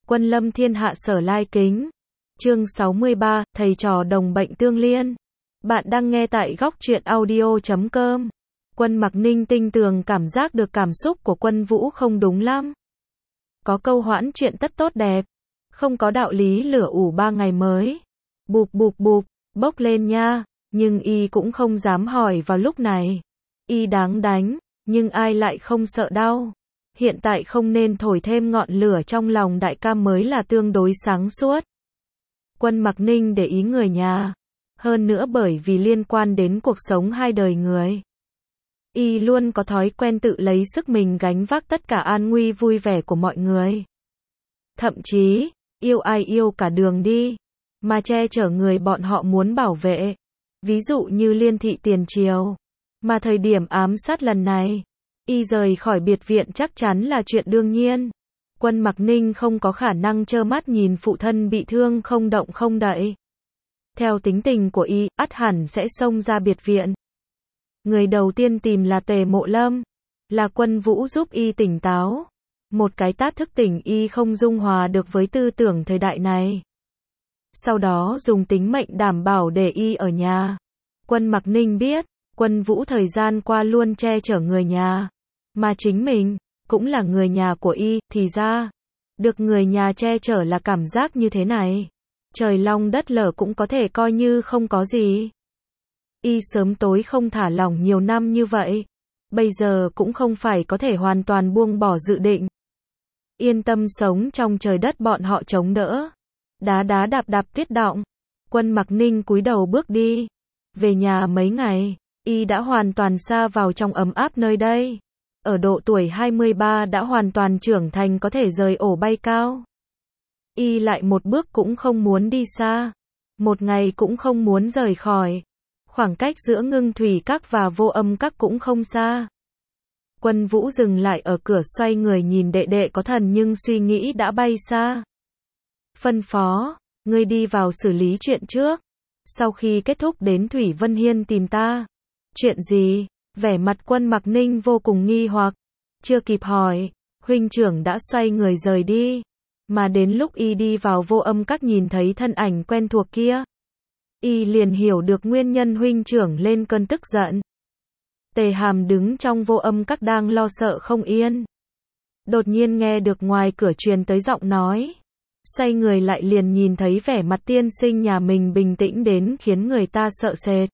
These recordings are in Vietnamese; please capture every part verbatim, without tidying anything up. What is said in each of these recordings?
Quân lâm thiên hạ sở lai kính. Chương sáu mươi ba, thầy trò đồng bệnh tương liên. Bạn đang nghe tại góc truyện audio chấm com. Quân Mặc Ninh tinh tường cảm giác được cảm xúc của Quân Vũ không đúng lắm. Có câu hoãn chuyện tất tốt đẹp. Không có đạo lý lửa ủ ba ngày mới. Bụp bụp bụp, bốc lên nha. Nhưng y cũng không dám hỏi vào lúc này. Y đáng đánh, nhưng ai lại không sợ đau. Hiện tại không nên thổi thêm ngọn lửa trong lòng đại ca mới là tương đối sáng suốt. Quân Mặc Ninh để ý người nhà. Hơn nữa bởi vì liên quan đến cuộc sống hai đời người. Y luôn có thói quen tự lấy sức mình gánh vác tất cả an nguy vui vẻ của mọi người. Thậm chí, yêu ai yêu cả đường đi, mà che chở người bọn họ muốn bảo vệ. Ví dụ như Liên thị tiền triều. Mà thời điểm ám sát lần này, y rời khỏi biệt viện chắc chắn là chuyện đương nhiên. Quân Mặc Ninh không có khả năng trơ mắt nhìn phụ thân bị thương không động không đậy. Theo tính tình của y, ắt hẳn sẽ xông ra biệt viện. Người đầu tiên tìm là Tề Mộ Lâm, là Quân Vũ giúp y tỉnh táo. Một cái tát thức tỉnh y không dung hòa được với tư tưởng thời đại này. Sau đó dùng tính mệnh đảm bảo để y ở nhà. Quân Mặc Ninh biết, Quân Vũ thời gian qua luôn che chở người nhà, mà chính mình cũng là người nhà của y, thì ra được người nhà che chở là cảm giác như thế này. Trời long đất lở cũng có thể coi như không có gì. Y sớm tối không thả lỏng nhiều năm như vậy, bây giờ cũng không phải có thể hoàn toàn buông bỏ dự định. Yên tâm sống trong trời đất bọn họ chống đỡ. Đá đá đạp đạp tuyết động. Quân Mặc Ninh cúi đầu bước đi. Về nhà mấy ngày, y đã hoàn toàn sa vào trong ấm áp nơi đây. Ở độ tuổi hai mươi ba đã hoàn toàn trưởng thành có thể rời ổ bay cao. Y lại một bước cũng không muốn đi xa. Một ngày cũng không muốn rời khỏi. Khoảng cách giữa Ngưng Thủy Các và Vô Âm Các cũng không xa. Quân Vũ dừng lại ở cửa xoay người nhìn đệ đệ có thần nhưng suy nghĩ đã bay xa. Phân phó, ngươi đi vào xử lý chuyện trước. Sau khi kết thúc đến Thủy Vân Hiên tìm ta. Chuyện gì? Vẻ mặt Quân Mặc Ninh vô cùng nghi hoặc. Chưa kịp hỏi, huynh trưởng đã xoay người rời đi. Mà đến lúc y đi vào Vô Âm Các nhìn thấy thân ảnh quen thuộc kia, y liền hiểu được nguyên nhân huynh trưởng lên cơn tức giận. Tề Hàm đứng trong Vô Âm Các đang lo sợ không yên. Đột nhiên nghe được ngoài cửa truyền tới giọng nói. Xoay người lại liền nhìn thấy vẻ mặt tiên sinh nhà mình bình tĩnh đến khiến người ta sợ sệt.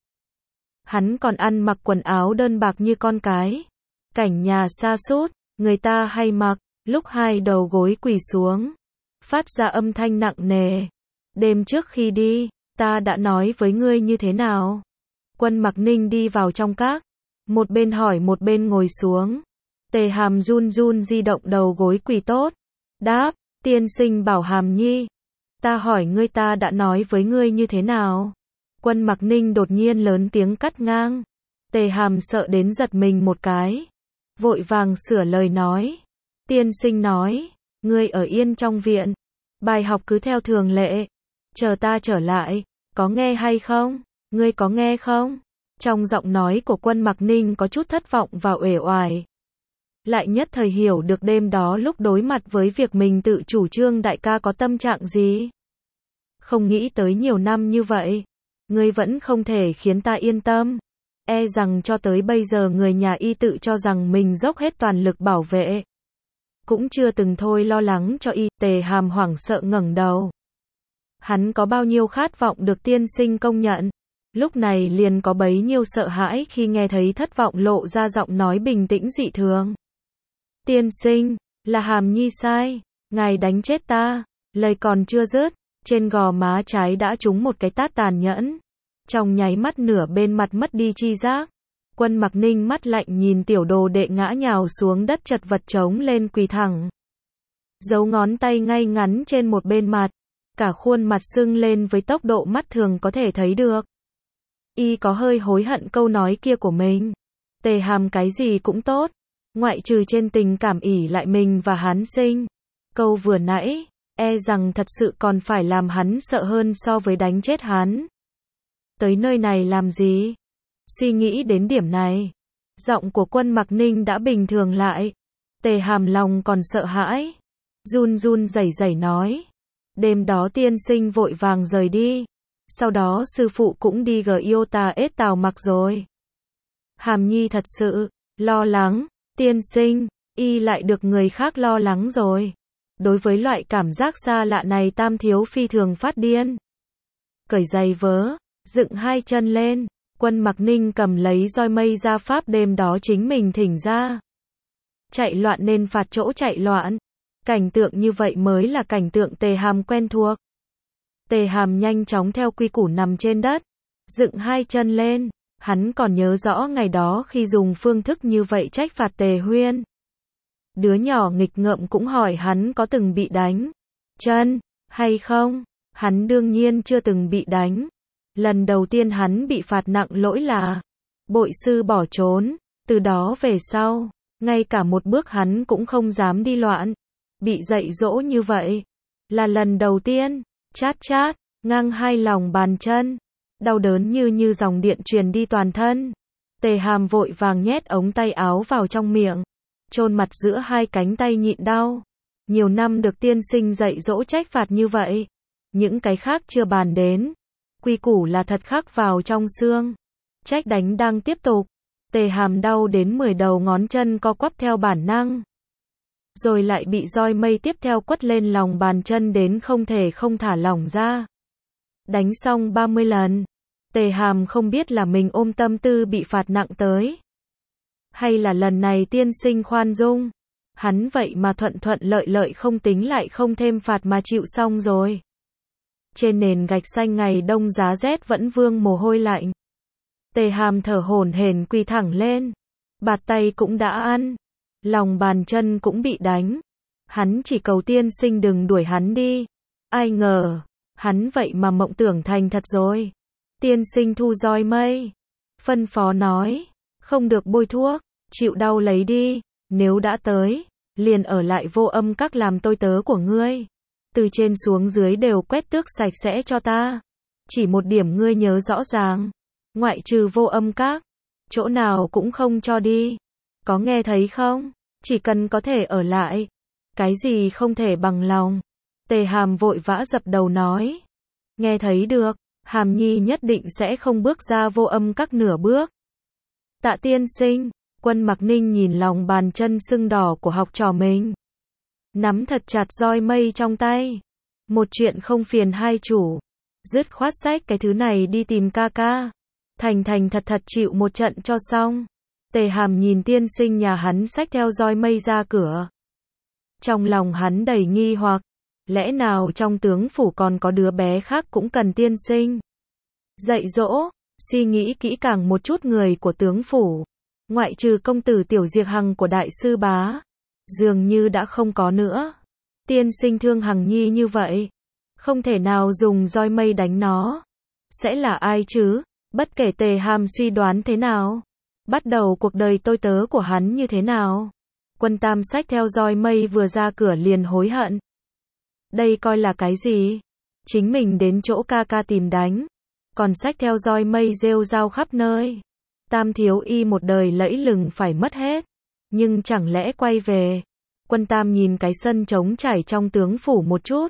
Hắn còn ăn mặc quần áo đơn bạc như con cái. Cảnh nhà sa sút, người ta hay mặc, lúc hai đầu gối quỳ xuống, phát ra âm thanh nặng nề. Đêm trước khi đi, ta đã nói với ngươi như thế nào? Quân Mặc Ninh đi vào trong các, một bên hỏi một bên ngồi xuống. Tề Hàm run run di động đầu gối quỳ tốt. Đáp, tiên sinh bảo Hàm Nhi. Ta hỏi ngươi ta đã nói với ngươi như thế nào? Quân Mặc Ninh đột nhiên lớn tiếng cắt ngang. Tề Hàm sợ đến giật mình một cái. Vội vàng sửa lời nói. Tiên sinh nói, ngươi ở yên trong viện. Bài học cứ theo thường lệ. Chờ ta trở lại, có nghe hay không? Ngươi có nghe không? Trong giọng nói của Quân Mặc Ninh có chút thất vọng và uể oải. Lại nhất thời hiểu được đêm đó lúc đối mặt với việc mình tự chủ trương đại ca có tâm trạng gì. Không nghĩ tới nhiều năm như vậy, ngươi vẫn không thể khiến ta yên tâm. E rằng cho tới bây giờ người nhà y tự cho rằng mình dốc hết toàn lực bảo vệ. Cũng chưa từng thôi lo lắng cho y. Tề Hàm hoảng sợ ngẩng đầu. Hắn có bao nhiêu khát vọng được tiên sinh công nhận. Lúc này liền có bấy nhiêu sợ hãi khi nghe thấy thất vọng lộ ra giọng nói bình tĩnh dị thường. Tiên sinh, là Hàm Nhi sai, ngài đánh chết ta. Lời còn chưa dứt, trên gò má trái đã trúng một cái tát tàn nhẫn. Trong nháy mắt nửa bên mặt mất đi chi giác. Quân Mặc Ninh mắt lạnh nhìn tiểu đồ đệ ngã nhào xuống đất chật vật trống lên quỳ thẳng. Giấu ngón tay ngay ngắn trên một bên mặt. Cả khuôn mặt sưng lên với tốc độ mắt thường có thể thấy được. Y có hơi hối hận câu nói kia của mình. Tề Hàm cái gì cũng tốt, ngoại trừ trên tình cảm ỷ lại mình và hắn sinh. Câu vừa nãy, e rằng thật sự còn phải làm hắn sợ hơn so với đánh chết hắn. Tới nơi này làm gì? Suy nghĩ đến điểm này, giọng của Quân Mặc Ninh đã bình thường lại. Tề Hàm lòng còn sợ hãi. run run rẩy rẩy nói. Đêm đó tiên sinh vội vàng rời đi. Sau đó sư phụ cũng đi Giota ết Tào Mặc rồi. Hàm Nhi thật sự lo lắng, tiên sinh, y lại được người khác lo lắng rồi. Đối với loại cảm giác xa lạ này Tam thiếu phi thường phát điên. Cởi giày vớ, dựng hai chân lên, Quân Mặc Ninh cầm lấy roi mây ra pháp đêm đó chính mình thỉnh ra. Chạy loạn nên phạt chỗ chạy loạn. Cảnh tượng như vậy mới là cảnh tượng Tề Hàm quen thuộc. Tề Hàm nhanh chóng theo quy củ nằm trên đất, dựng hai chân lên. Hắn còn nhớ rõ ngày đó khi dùng phương thức như vậy trách phạt Tề Huyên. Đứa nhỏ nghịch ngợm cũng hỏi hắn có từng bị đánh chân hay không. Hắn đương nhiên chưa từng bị đánh. Lần đầu tiên hắn bị phạt nặng lỗi là bội sư bỏ trốn. Từ đó về sau, ngay cả một bước hắn cũng không dám đi loạn. Bị dạy dỗ như vậy là lần đầu tiên. Chát chát, ngang hai lòng bàn chân. Đau đớn như như dòng điện truyền đi toàn thân. Tề Hàm vội vàng nhét ống tay áo vào trong miệng, chôn mặt giữa hai cánh tay nhịn đau. Nhiều năm được tiên sinh dạy dỗ trách phạt như vậy, những cái khác chưa bàn đến. Quy củ là thật khắc vào trong xương. Trách đánh đang tiếp tục. Tề Hàm đau đến mười đầu ngón chân co quắp theo bản năng. Rồi lại bị roi mây tiếp theo quất lên lòng bàn chân đến không thể không thả lỏng ra. Đánh xong ba mươi lần. Tề Hàm không biết là mình ôm tâm tư bị phạt nặng tới. Hay là lần này tiên sinh khoan dung. Hắn vậy mà thuận thuận lợi lợi không tính lại không thêm phạt mà chịu xong rồi. Trên nền gạch xanh ngày đông giá rét vẫn vương mồ hôi lạnh. Tề Hàm thở hổn hển quỳ thẳng lên. Bạt tay cũng đã ăn. Lòng bàn chân cũng bị đánh. Hắn chỉ cầu tiên sinh đừng đuổi hắn đi. Ai ngờ, hắn vậy mà mộng tưởng thành thật rồi. Tiên sinh thu roi mây. Phân phó nói, không được bôi thuốc, chịu đau lấy đi. Nếu đã tới, liền ở lại Vô Âm Các làm tôi tớ của ngươi. Từ trên xuống dưới đều quét tước sạch sẽ cho ta. Chỉ một điểm ngươi nhớ rõ ràng. Ngoại trừ Vô Âm Các, chỗ nào cũng không cho đi. Có nghe thấy không? Chỉ cần có thể ở lại. Cái gì không thể bằng lòng. Tề Hàm vội vã dập đầu nói. Nghe thấy được, Hàm Nhi nhất định sẽ không bước ra Vô Âm Các nửa bước. Tạ tiên sinh, Quân Mặc Ninh nhìn lòng bàn chân sưng đỏ của học trò mình. Nắm thật chặt roi mây trong tay. Một chuyện không phiền hai chủ. Dứt khoát xách cái thứ này đi tìm ca ca. Thành thành thật thật chịu một trận cho xong. Tề Hàm nhìn tiên sinh nhà hắn xách theo roi mây ra cửa. Trong lòng hắn đầy nghi hoặc. Lẽ nào trong tướng phủ còn có đứa bé khác cũng cần tiên sinh dạy dỗ? Suy nghĩ kỹ càng một chút, người của tướng phủ, ngoại trừ công tử Tiểu Diệp Hằng của đại sư bá, dường như đã không có nữa. Tiên sinh thương Hằng Nhi như vậy, không thể nào dùng roi mây đánh nó. Sẽ là ai chứ? Bất kể Tề Hàm suy đoán thế nào, bắt đầu cuộc đời tôi tớ của hắn như thế nào, Quân Tam xách theo roi mây vừa ra cửa liền hối hận. Đây coi là cái gì? Chính mình đến chỗ ca ca tìm đánh, còn xách theo roi mây rêu rao khắp nơi. Tam thiếu y một đời lẫy lừng phải mất hết. Nhưng chẳng lẽ quay về? Quân Tam nhìn cái sân trống trải trong tướng phủ một chút.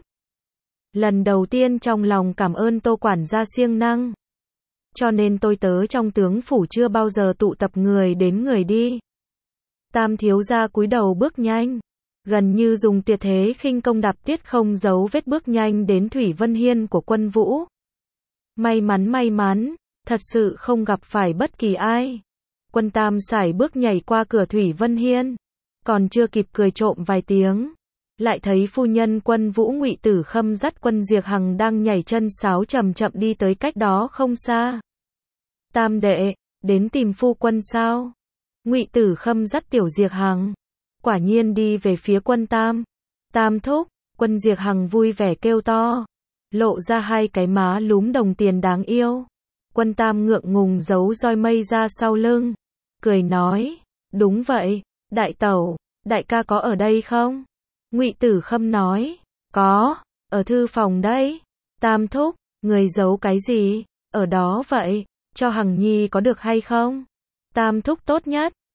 Lần đầu tiên trong lòng cảm ơn Tô quản gia siêng năng. Cho nên tôi tớ trong tướng phủ chưa bao giờ tụ tập người đến người đi. Tam thiếu gia cúi đầu bước nhanh, gần như dùng tuyệt thế khinh công đạp tuyết không giấu vết bước nhanh đến Thủy Vân Hiên của Quân Vũ. May mắn may mắn, thật sự không gặp phải bất kỳ ai. Quân Tam sải bước nhảy qua cửa Thủy Vân Hiên, còn chưa kịp cười trộm vài tiếng, lại thấy phu nhân Quân Vũ Ngụy Tử Khâm dắt Quân Diệp Hằng đang nhảy chân sáo chậm chậm đi tới cách đó không xa. Tam đệ, đến tìm phu quân sao? Ngụy Tử Khâm dắt Tiểu Diệp Hằng, quả nhiên đi về phía Quân Tam. Tam thúc, Quân Diệp Hằng vui vẻ kêu to, lộ ra hai cái má lúm đồng tiền đáng yêu. Quân Tam ngượng ngùng giấu roi mây ra sau lưng, cười nói, đúng vậy, đại tẩu, đại ca có ở đây không? Ngụy Tử Khâm nói, có, ở thư phòng đấy. Tam thúc, người giấu cái gì, ở đó vậy, cho Hằng Nhi có được hay không? Tam thúc tốt nhất,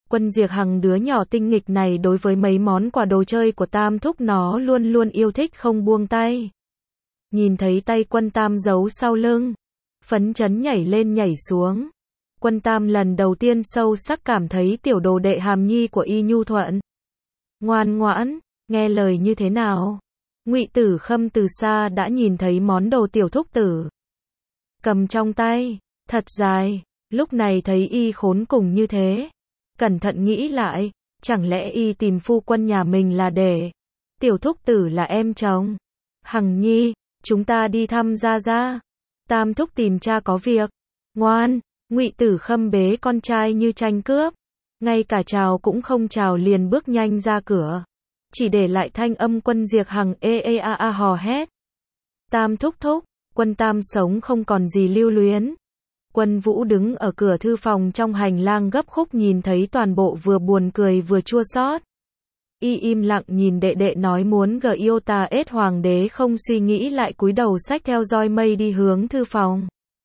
Quân Diệc Hằng đứa nhỏ tinh nghịch này đối với mấy món quà đồ chơi của Tam thúc nó luôn luôn yêu thích không buông tay. Nhìn thấy tay Quân Tam giấu sau lưng, phấn chấn nhảy lên nhảy xuống. Quân Tam lần đầu tiên sâu sắc cảm thấy tiểu đồ đệ hàm nhi của y nhu thuận, ngoan ngoãn, nghe lời như thế nào. Ngụy Tử Khâm từ xa đã nhìn thấy món đồ tiểu thúc tử cầm trong tay, thật dài, lúc này thấy y khốn cùng như thế, cẩn thận nghĩ lại, chẳng lẽ y tìm phu quân nhà mình là để tiểu thúc tử là em chồng. Hằng nhi, chúng ta đi thăm gia gia. Tam thúc tìm cha có việc. Ngoan. Ngụy Tử Khâm bế con trai như tranh cướp, ngay cả chào cũng không chào liền bước nhanh ra cửa, chỉ để lại thanh âm Quân Diệc Hằng ê ê a a hò hét. Tam thúc thúc, Quân Tam sống không còn gì lưu luyến. Quân Vũ đứng ở cửa thư phòng trong hành lang gấp khúc nhìn thấy toàn bộ vừa buồn cười vừa chua xót. Y im lặng nhìn đệ đệ nói muốn gờ yêu ta ết hoàng đế không suy nghĩ lại cúi đầu xách theo roi mây đi hướng thư phòng.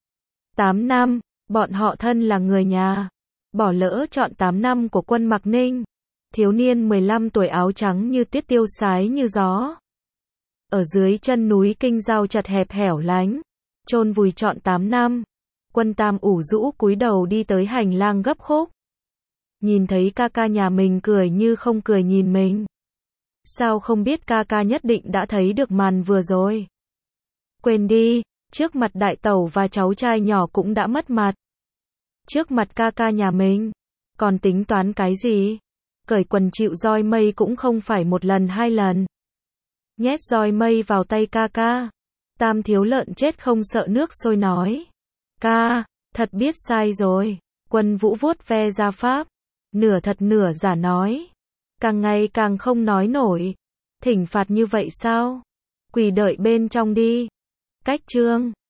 Tám năm, bọn họ thân là người nhà. Bỏ lỡ chọn tám năm của Quân Mặc Ninh. Thiếu niên mười lăm tuổi áo trắng như tiết tiêu sái như gió. Ở dưới chân núi Kinh Giao chật hẹp hẻo lánh. Chôn vùi trọn tám năm. Quân Tam ủ rũ cúi đầu đi tới hành lang gấp khúc. Nhìn thấy ca ca nhà mình cười như không cười nhìn mình. Sao không biết ca ca nhất định đã thấy được màn vừa rồi. Quên đi, trước mặt đại tẩu và cháu trai nhỏ cũng đã mất mặt. Trước mặt ca ca nhà mình, còn tính toán cái gì? Cởi quần chịu roi mây cũng không phải một lần hai lần. Nhét roi mây vào tay ca ca. Tam thiếu lợn chết không sợ nước sôi nói. Ca, thật biết sai rồi. Quân Vũ vuốt ve gia pháp. Nửa thật nửa giả nói. Càng ngày càng không nói nổi. Thỉnh phạt như vậy sao? Quỳ đợi bên trong đi. Cách chương